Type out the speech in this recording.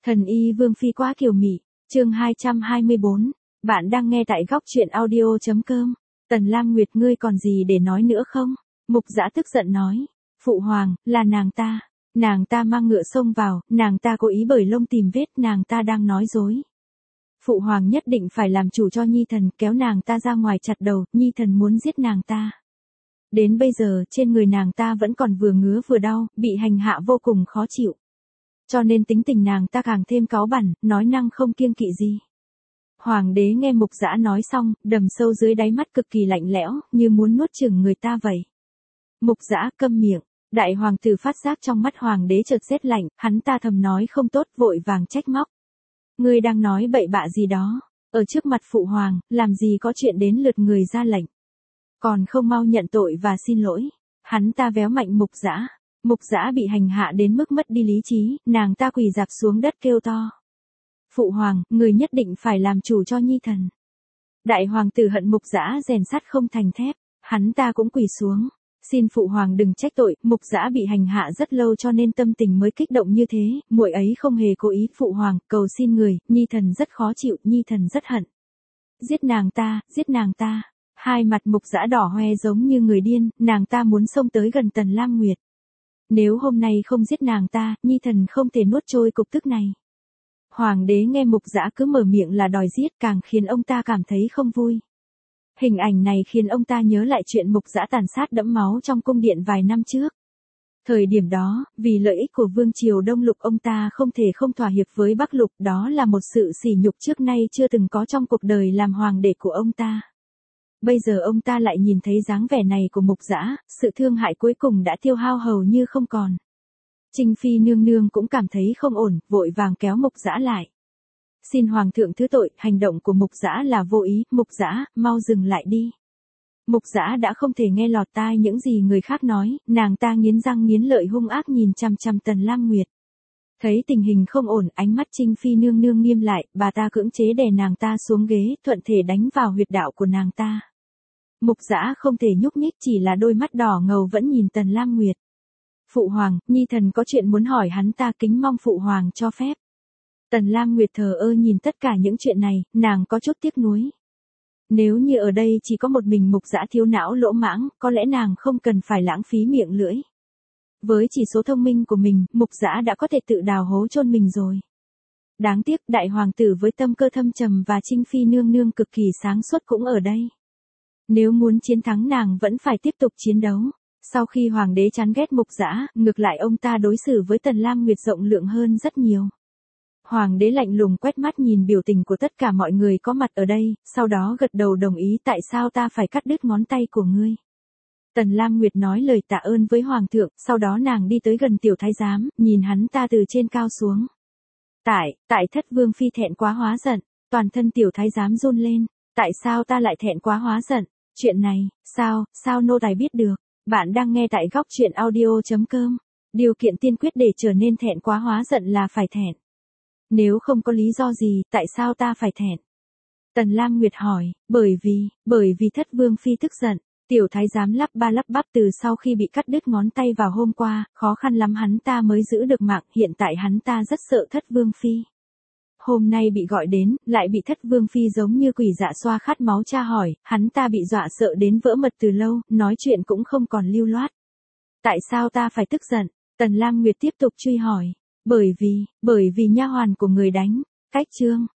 Thần y Vương Phi quá kiều mị, chương 224, bạn đang nghe tại góc truyện audio.com. Tần Lam Nguyệt, ngươi còn gì để nói nữa không? Mục Dã tức giận nói, phụ hoàng, là nàng ta mang ngựa xông vào, nàng ta cố ý bởi lông tìm vết, nàng ta đang nói dối. Phụ hoàng nhất định phải làm chủ cho Nhi Thần, kéo nàng ta ra ngoài chặt đầu, Nhi Thần muốn giết nàng ta. Đến bây giờ trên người nàng ta vẫn còn vừa ngứa vừa đau, bị hành hạ vô cùng khó chịu. Cho nên tính tình nàng ta càng thêm cáu bẳn, nói năng không kiêng kỵ gì. Hoàng đế nghe Mục Dã nói xong, đầm sâu dưới đáy mắt cực kỳ lạnh lẽo, như muốn nuốt chửng người ta vậy. Mục Dã, câm miệng. Đại hoàng tử phát giác trong mắt hoàng đế chợt rét lạnh, hắn ta thầm nói không tốt, vội vàng trách móc. Ngươi đang nói bậy bạ gì đó, ở trước mặt phụ hoàng, làm gì có chuyện đến lượt người ra lệnh. Còn không mau nhận tội và xin lỗi. Hắn ta véo mạnh Mục Dã. Mục Dã bị hành hạ đến mức mất đi lý trí, nàng ta quỳ rạp xuống đất kêu to. Phụ hoàng, người nhất định phải làm chủ cho Nhi Thần. Đại hoàng tử hận Mục Dã rèn sắt không thành thép, hắn ta cũng quỳ xuống. Xin phụ hoàng đừng trách tội, Mục Dã bị hành hạ rất lâu cho nên tâm tình mới kích động như thế, muội ấy không hề cố ý, phụ hoàng, cầu xin người, Nhi Thần rất khó chịu, Nhi Thần rất hận. Giết nàng ta, giết nàng ta. Hai mặt Mục Dã đỏ hoe giống như người điên, nàng ta muốn xông tới gần Tần Lam Nguyệt. Nếu hôm nay không giết nàng ta, Nhi Thần không thể nuốt trôi cục tức này. Hoàng đế nghe Mục Dã cứ mở miệng là đòi giết, càng khiến ông ta cảm thấy không vui. Hình ảnh này khiến ông ta nhớ lại chuyện Mục Dã tàn sát đẫm máu trong cung điện vài năm trước. Thời điểm đó, vì lợi ích của Vương triều Đông Lục ông ta không thể không thỏa hiệp với Bắc Lục, đó là một sự sỉ nhục trước nay chưa từng có trong cuộc đời làm hoàng đế của ông ta. Bây giờ ông ta lại nhìn thấy dáng vẻ này của Mục Dã, sự thương hại cuối cùng đã tiêu hao hầu như không còn. Trinh Phi nương nương cũng cảm thấy không ổn, vội vàng kéo Mục Dã lại. Xin hoàng thượng thứ tội, hành động của Mục Dã là vô ý, Mục Dã, mau dừng lại đi. Mục Dã đã không thể nghe lọt tai những gì người khác nói, nàng ta nghiến răng nghiến lợi hung ác nhìn chằm chằm Tần Lam Nguyệt. Thấy tình hình không ổn, ánh mắt Trinh Phi nương nương nghiêm lại, bà ta cưỡng chế đè nàng ta xuống ghế, thuận thể đánh vào huyệt đạo của nàng ta. Mục Dã không thể nhúc nhích, chỉ là đôi mắt đỏ ngầu vẫn nhìn Tần Lam Nguyệt. Phụ hoàng, Nhi Thần có chuyện muốn hỏi hắn ta, kính mong phụ hoàng cho phép. Tần Lam Nguyệt thờ ơ nhìn tất cả những chuyện này, nàng có chút tiếc nuối. Nếu như ở đây chỉ có một mình Mục Dã thiếu não lỗ mãng, có lẽ nàng không cần phải lãng phí miệng lưỡi. Với chỉ số thông minh của mình, Mục Dã đã có thể tự đào hố chôn mình rồi. Đáng tiếc, đại hoàng tử với tâm cơ thâm trầm và Trinh Phi nương nương cực kỳ sáng suốt cũng ở đây. Nếu muốn chiến thắng nàng vẫn phải tiếp tục chiến đấu. Sau khi hoàng đế chán ghét Mục Dã, ngược lại ông ta đối xử với Tần Lam Nguyệt rộng lượng hơn rất nhiều. Hoàng đế lạnh lùng quét mắt nhìn biểu tình của tất cả mọi người có mặt ở đây, sau đó gật đầu đồng ý. Tại sao ta phải cắt đứt ngón tay của ngươi? Tần Lam Nguyệt nói lời tạ ơn với hoàng thượng, sau đó nàng đi tới gần tiểu thái giám, nhìn hắn ta từ trên cao xuống. Tại thất vương phi thẹn quá hóa giận, toàn thân tiểu thái giám run lên. Tại sao ta lại thẹn quá hóa giận? Chuyện này, sao nô tài biết được? Bạn đang nghe tại góc truyện audio.com. Điều kiện tiên quyết để trở nên thẹn quá hóa giận là phải thẹn. Nếu không có lý do gì, tại sao ta phải thẹn? Tần Lam Nguyệt hỏi, bởi vì thất vương phi tức giận. Tiểu thái giám lắp ba lắp bắp, từ sau khi bị cắt đứt ngón tay vào hôm qua, khó khăn lắm hắn ta mới giữ được mạng, hiện tại hắn ta rất sợ thất vương phi. Hôm nay bị gọi đến, lại bị thất vương phi giống như quỷ dạ xoa khát máu tra hỏi, hắn ta bị dọa sợ đến vỡ mật từ lâu, nói chuyện cũng không còn lưu loát. Tại sao ta phải tức giận? Tần Lam Nguyệt tiếp tục truy hỏi. Bởi vì nha hoàn của người đánh. Cách chương.